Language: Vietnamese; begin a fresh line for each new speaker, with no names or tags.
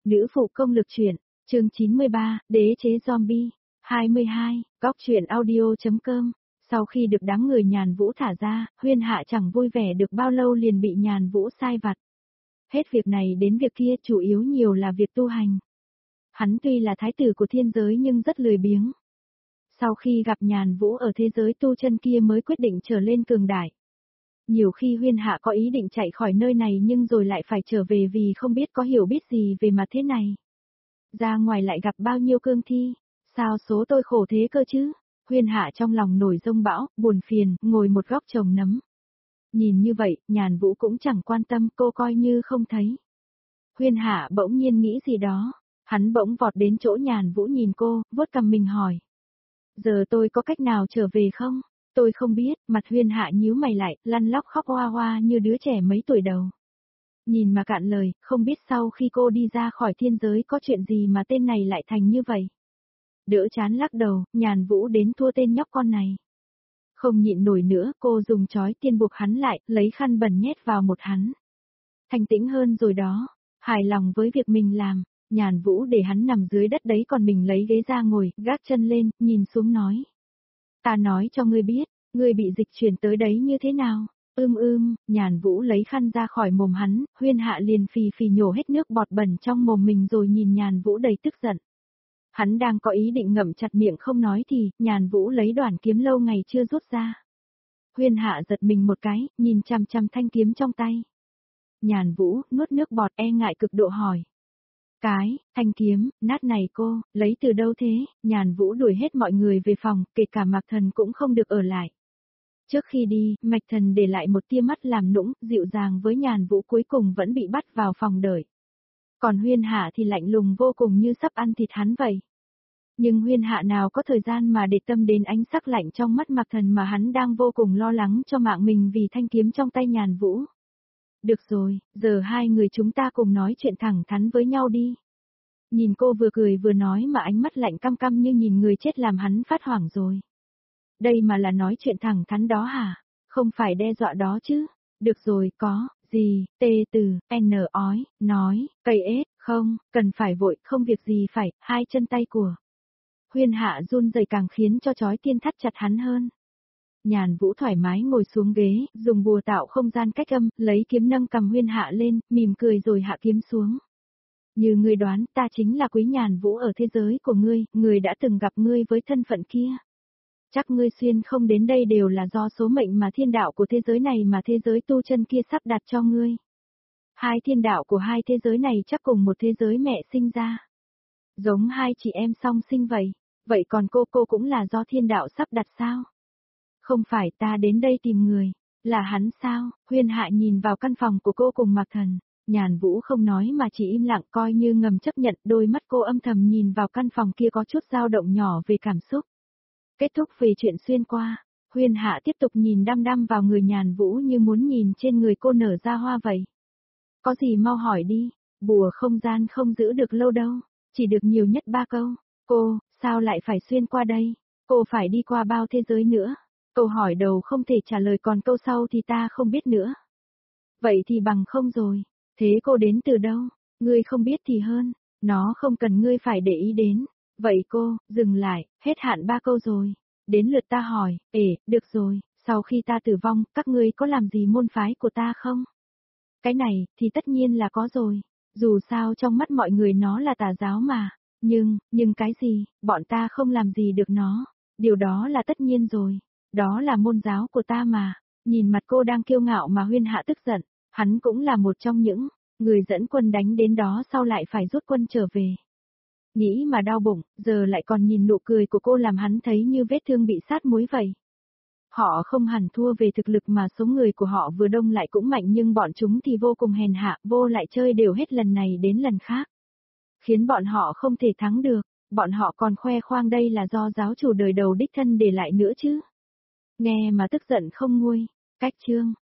Nữ phụ công lực truyện, chương 93, đế chế zombie, 22, góc truyện audio.com. Sau khi được đám người Nhàn Vũ thả ra, Huyên Hạ chẳng vui vẻ được bao lâu liền bị Nhàn Vũ sai vặt. Hết việc này đến việc kia, chủ yếu nhiều là việc tu hành. Hắn tuy là thái tử của thiên giới nhưng rất lười biếng. Sau khi gặp Nhàn Vũ ở thế giới tu chân kia mới quyết định trở lên cường đại. Nhiều khi Huyên Hạ có ý định chạy khỏi nơi này nhưng rồi lại phải trở về vì không biết có hiểu biết gì về mặt thế này. Ra ngoài lại gặp bao nhiêu cương thi, sao số tôi khổ thế cơ chứ? Huyên Hạ trong lòng nổi giông bão, buồn phiền, ngồi một góc trồng nấm. Nhìn như vậy, Nhàn Vũ cũng chẳng quan tâm, cô coi như không thấy. Huyên Hạ bỗng nhiên nghĩ gì đó, hắn bỗng vọt đến chỗ Nhàn Vũ nhìn cô, vuốt cằm mình hỏi. Giờ tôi có cách nào trở về không? Tôi không biết, mặt Huyên Hạ nhíu mày lại, lăn lóc khóc hoa hoa như đứa trẻ mấy tuổi đầu. Nhìn mà cạn lời, không biết sau khi cô đi ra khỏi thiên giới có chuyện gì mà tên này lại thành như vậy. Đỡ chán lắc đầu, Nhàn Vũ đến thua tên nhóc con này. Không nhịn nổi nữa, cô dùng chói tiên buộc hắn lại, lấy khăn bẩn nhét vào một hắn. Thanh tĩnh hơn rồi đó, hài lòng với việc mình làm, Nhàn Vũ để hắn nằm dưới đất đấy còn mình lấy ghế ra ngồi, gác chân lên, nhìn xuống nói. Ta nói cho ngươi biết, ngươi bị dịch chuyển tới đấy như thế nào? Nhàn Vũ lấy khăn ra khỏi mồm hắn, Huyên Hạ liền phì phì nhổ hết nước bọt bẩn trong mồm mình rồi nhìn Nhàn Vũ đầy tức giận. Hắn đang có ý định ngậm chặt miệng không nói thì, Nhàn Vũ lấy đoạn kiếm lâu ngày chưa rút ra. Huyên Hạ giật mình một cái, nhìn chằm chằm thanh kiếm trong tay. Nhàn Vũ nuốt nước bọt e ngại cực độ hỏi. Thanh kiếm, nát này cô, lấy từ đâu thế? Nhàn Vũ đuổi hết mọi người về phòng, kể cả Mạc Thần cũng không được ở lại. Trước khi đi, Mạch Thần để lại một tia mắt làm nũng, dịu dàng với Nhàn Vũ cuối cùng vẫn bị bắt vào phòng đợi. Còn Huyên Hạ thì lạnh lùng vô cùng như sắp ăn thịt hắn vậy. Nhưng Huyên Hạ nào có thời gian mà để tâm đến ánh sắc lạnh trong mắt Mạc Thần mà hắn đang vô cùng lo lắng cho mạng mình vì thanh kiếm trong tay Nhàn Vũ. Được rồi, giờ hai người chúng ta cùng nói chuyện thẳng thắn với nhau đi. Nhìn cô vừa cười vừa nói mà ánh mắt lạnh căm căm như nhìn người chết làm hắn phát hoảng rồi. Đây mà là nói chuyện thẳng thắn đó hả? Không phải đe dọa đó chứ? Được rồi, có, gì, tê từ, n ói, nói, cây ết, không, cần phải vội, không việc gì phải, hai chân tay của. Huyên Hạ run rẩy càng khiến cho chói tiên thắt chặt hắn hơn. Nhàn Vũ thoải mái ngồi xuống ghế, dùng bùa tạo không gian cách âm, lấy kiếm nâng cầm Huyên Hạ lên, mỉm cười rồi hạ kiếm xuống. Như ngươi đoán, ta chính là Quý Nhàn Vũ ở thế giới của ngươi, người đã từng gặp ngươi với thân phận kia. Chắc ngươi xuyên không đến đây đều là do số mệnh mà thiên đạo của thế giới này mà thế giới tu chân kia sắp đặt cho ngươi. Hai thiên đạo của hai thế giới này chắc cùng một thế giới mẹ sinh ra. Giống hai chị em song sinh vậy, vậy còn cô cũng là do thiên đạo sắp đặt sao? Không phải ta đến đây tìm người, là hắn sao? Huyên Hạ nhìn vào căn phòng của cô cùng Mạc Thần, Nhàn Vũ không nói mà chỉ im lặng coi như ngầm chấp nhận, đôi mắt cô âm thầm nhìn vào căn phòng kia có chút dao động nhỏ về cảm xúc. Kết thúc về chuyện xuyên qua, Huyên Hạ tiếp tục nhìn đăm đăm vào người Nhàn Vũ như muốn nhìn trên người cô nở ra hoa vậy. Có gì mau hỏi đi, bùa không gian không giữ được lâu đâu, chỉ được nhiều nhất 3 câu. Cô, sao lại phải xuyên qua đây? Cô phải đi qua bao thế giới nữa? Câu hỏi đầu không thể trả lời còn câu sau thì ta không biết nữa. Vậy thì bằng không rồi, thế cô đến từ đâu? Ngươi không biết thì hơn, nó không cần ngươi phải để ý đến. Vậy cô, dừng lại, hết hạn 3 câu rồi. Đến lượt ta hỏi, được rồi, sau khi ta tử vong, các ngươi có làm gì môn phái của ta không? Cái này, thì tất nhiên là có rồi. Dù sao trong mắt mọi người nó là tà giáo mà. Nhưng cái gì, bọn ta không làm gì được nó. Điều đó là tất nhiên rồi. Đó là môn giáo của ta mà. Nhìn mặt cô đang kiêu ngạo mà Huyên Hạ tức giận. Hắn cũng là một trong những người dẫn quân đánh đến đó sau lại phải rút quân trở về. Nghĩ mà đau bụng, giờ lại còn nhìn nụ cười của cô làm hắn thấy như vết thương bị sát muối vậy. Họ không hẳn thua về thực lực mà số người của họ vừa đông lại cũng mạnh nhưng bọn chúng thì vô cùng hèn hạ, vô lại chơi đều hết lần này đến lần khác. Khiến bọn họ không thể thắng được, bọn họ còn khoe khoang đây là do giáo chủ đời đầu đích thân để lại nữa chứ. Nghe mà tức giận không nguôi, cách chương.